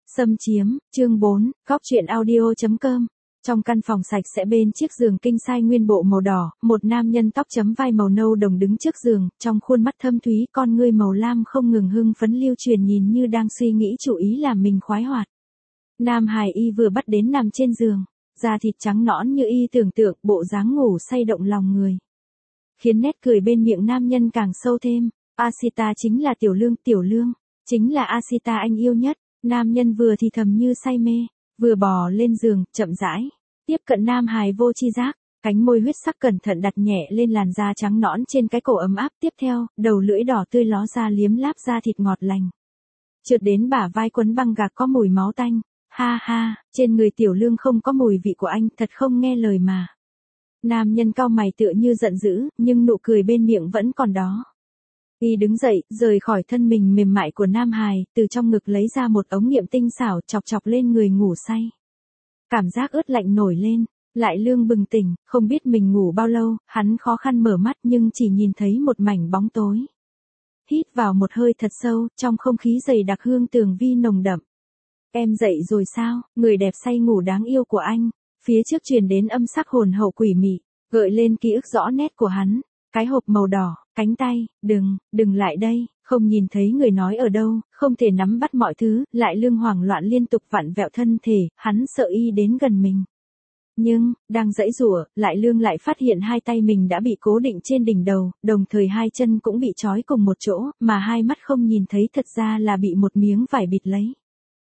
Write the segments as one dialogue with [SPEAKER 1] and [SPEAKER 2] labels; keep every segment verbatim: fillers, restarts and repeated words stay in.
[SPEAKER 1] Xâm chiếm, chương bốn, góc truyện audio.com. Trong căn phòng sạch sẽ bên chiếc giường king size nguyên bộ màu đỏ, một nam nhân tóc chấm vai màu nâu đồng đứng trước giường, trong khuôn mắt thâm thúy con ngươi màu lam không ngừng hưng phấn lưu truyền nhìn như đang suy nghĩ chủ ý làm mình khoái hoạt. Nam hài y vừa bắt đến nằm trên giường, da thịt trắng nõn như y tưởng tượng, bộ dáng ngủ say động lòng người. Khiến nét cười bên miệng nam nhân càng sâu thêm, Ashita chính là Tiểu Lương, Tiểu Lương, chính là Ashita anh yêu nhất. Nam nhân vừa thì thầm như say mê, vừa bò lên giường, chậm rãi tiếp cận nam hài vô tri giác, cánh môi huyết sắc cẩn thận đặt nhẹ lên làn da trắng nõn trên cái cổ ấm áp, tiếp theo, đầu lưỡi đỏ tươi ló ra liếm láp da thịt ngọt lành. Trượt đến bả vai quấn băng gạc có mùi máu tanh, ha ha, trên người Tiểu Lương không có mùi vị của anh, thật không nghe lời mà. Nam nhân cau mày tựa như giận dữ, nhưng nụ cười bên miệng vẫn còn đó. Y đứng dậy, rời khỏi thân mình mềm mại của nam hài, từ trong ngực lấy ra một ống nghiệm tinh xảo chọc chọc lên người ngủ say. Cảm giác ướt lạnh nổi lên, Lại Lương bừng tỉnh, không biết mình ngủ bao lâu, hắn khó khăn mở mắt nhưng chỉ nhìn thấy một mảnh bóng tối. Hít vào một hơi thật sâu, trong không khí dày đặc hương tường vi nồng đậm. Em dậy rồi sao, người đẹp say ngủ đáng yêu của anh, phía trước truyền đến âm sắc hồn hậu quỷ mị, gợi lên ký ức rõ nét của hắn. Cái hộp màu đỏ, cánh tay, đừng, đừng lại đây, không nhìn thấy người nói ở đâu, không thể nắm bắt mọi thứ, Lại Lương hoảng loạn liên tục vặn vẹo thân thể, hắn sợ y đến gần mình. Nhưng, đang giãy giụa, Lại Lương lại phát hiện hai tay mình đã bị cố định trên đỉnh đầu, đồng thời hai chân cũng bị trói cùng một chỗ, mà hai mắt không nhìn thấy thật ra là bị một miếng vải bịt lấy.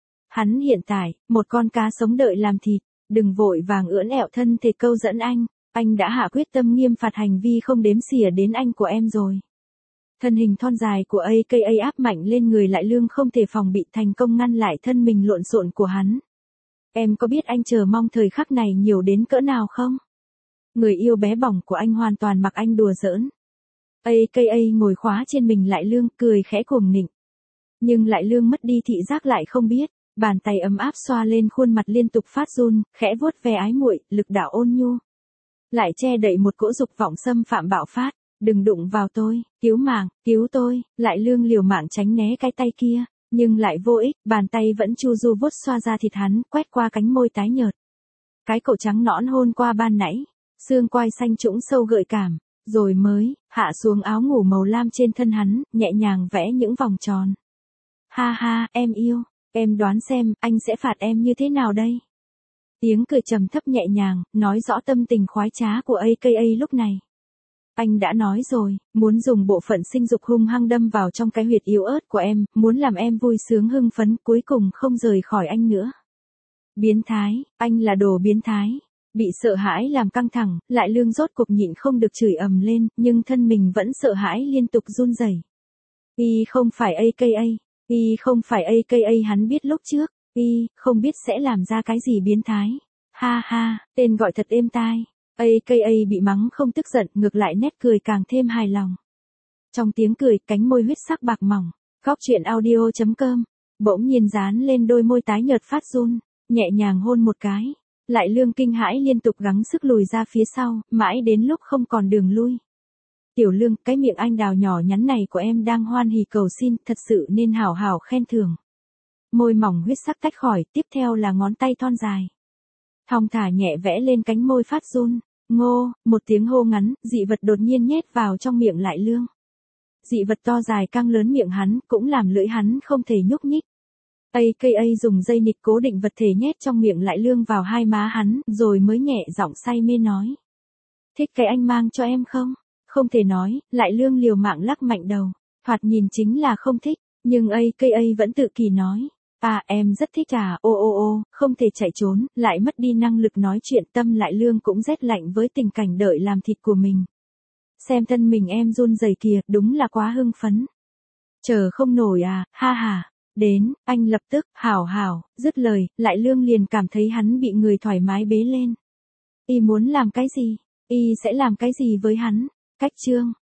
[SPEAKER 1] Hắn hiện tại, một con cá sống đợi làm thịt, đừng vội vàng ưỡn ẹo thân thể câu dẫn anh. Anh đã hạ quyết tâm nghiêm phạt hành vi không đếm xỉa đến anh của em rồi. Thân hình thon dài của a ca a áp mạnh lên người Lại Lương không thể phòng bị, thành công ngăn lại thân mình lộn xộn của hắn. Em có biết anh chờ mong thời khắc này nhiều đến cỡ nào không? Người yêu bé bỏng của anh hoàn toàn mặc anh đùa giỡn. a ca a ngồi khóa trên mình Lại Lương, cười khẽ cuồng nịnh. Nhưng Lại Lương mất đi thị giác lại không biết, bàn tay ấm áp xoa lên khuôn mặt liên tục phát run, khẽ vuốt ve ái muội, lực đạo ôn nhu. Lại che đậy một cỗ dục vọng xâm phạm bạo phát, đừng đụng vào tôi, cứu mạng, cứu tôi, Lại Lương liều mạng tránh né cái tay kia, nhưng lại vô ích, bàn tay vẫn chu du vuốt xoa ra thịt hắn, quét qua cánh môi tái nhợt. Cái cổ trắng nõn hôn qua ban nãy, xương quai xanh trũng sâu gợi cảm, rồi mới, hạ xuống áo ngủ màu lam trên thân hắn, nhẹ nhàng vẽ những vòng tròn. Ha ha, em yêu, em đoán xem, anh sẽ phạt em như thế nào đây? Tiếng cười trầm thấp nhẹ nhàng, nói rõ tâm tình khoái trá của a ca a lúc này. Anh đã nói rồi, muốn dùng bộ phận sinh dục hung hăng đâm vào trong cái huyệt yếu ớt của em, muốn làm em vui sướng hưng phấn, cuối cùng không rời khỏi anh nữa. Biến thái, anh là đồ biến thái. Bị sợ hãi làm căng thẳng, Lại Lương rốt cuộc nhịn không được chửi ầm lên, nhưng thân mình vẫn sợ hãi liên tục run rẩy. Y không phải a ca a, Y không phải a ca a hắn biết lúc trước. Y, không biết sẽ làm ra cái gì biến thái. Ha ha, tên gọi thật êm tai. a ca a bị mắng không tức giận, ngược lại nét cười càng thêm hài lòng. Trong tiếng cười, cánh môi huyết sắc bạc mỏng, góc truyện audio.com, bỗng nhiên dán lên đôi môi tái nhợt phát run, nhẹ nhàng hôn một cái. Lại Lương kinh hãi liên tục gắng sức lùi ra phía sau, mãi đến lúc không còn đường lui. Tiểu Lương, cái miệng anh đào nhỏ nhắn này của em đang hoan hỉ cầu xin, thật sự nên hảo hảo khen thưởng. Môi mỏng huyết sắc tách khỏi, tiếp theo là ngón tay thon dài. Thong thả nhẹ vẽ lên cánh môi phát run, ngô, một tiếng hô ngắn, dị vật đột nhiên nhét vào trong miệng Lại Lương. Dị vật to dài căng lớn miệng hắn, cũng làm lưỡi hắn không thể nhúc nhích. a ca a dùng dây nịt cố định vật thể nhét trong miệng Lại Lương vào hai má hắn, rồi mới nhẹ giọng say mê nói. Thích cái anh mang cho em không? Không thể nói, Lại Lương liều mạng lắc mạnh đầu, thoạt nhìn chính là không thích, nhưng a ca a vẫn tự kỳ nói. À em rất thích à, ô ô ô, không thể chạy trốn, lại mất đi năng lực nói chuyện, tâm Lại Lương cũng rét lạnh với tình cảnh đợi làm thịt của mình. Xem thân mình em run rẩy kìa, đúng là quá hưng phấn. Chờ không nổi à, ha ha, đến, anh lập tức, hảo hảo, dứt lời, Lại Lương liền cảm thấy hắn bị người thoải mái bế lên. Y muốn làm cái gì? Y sẽ làm cái gì với hắn? Cách chương.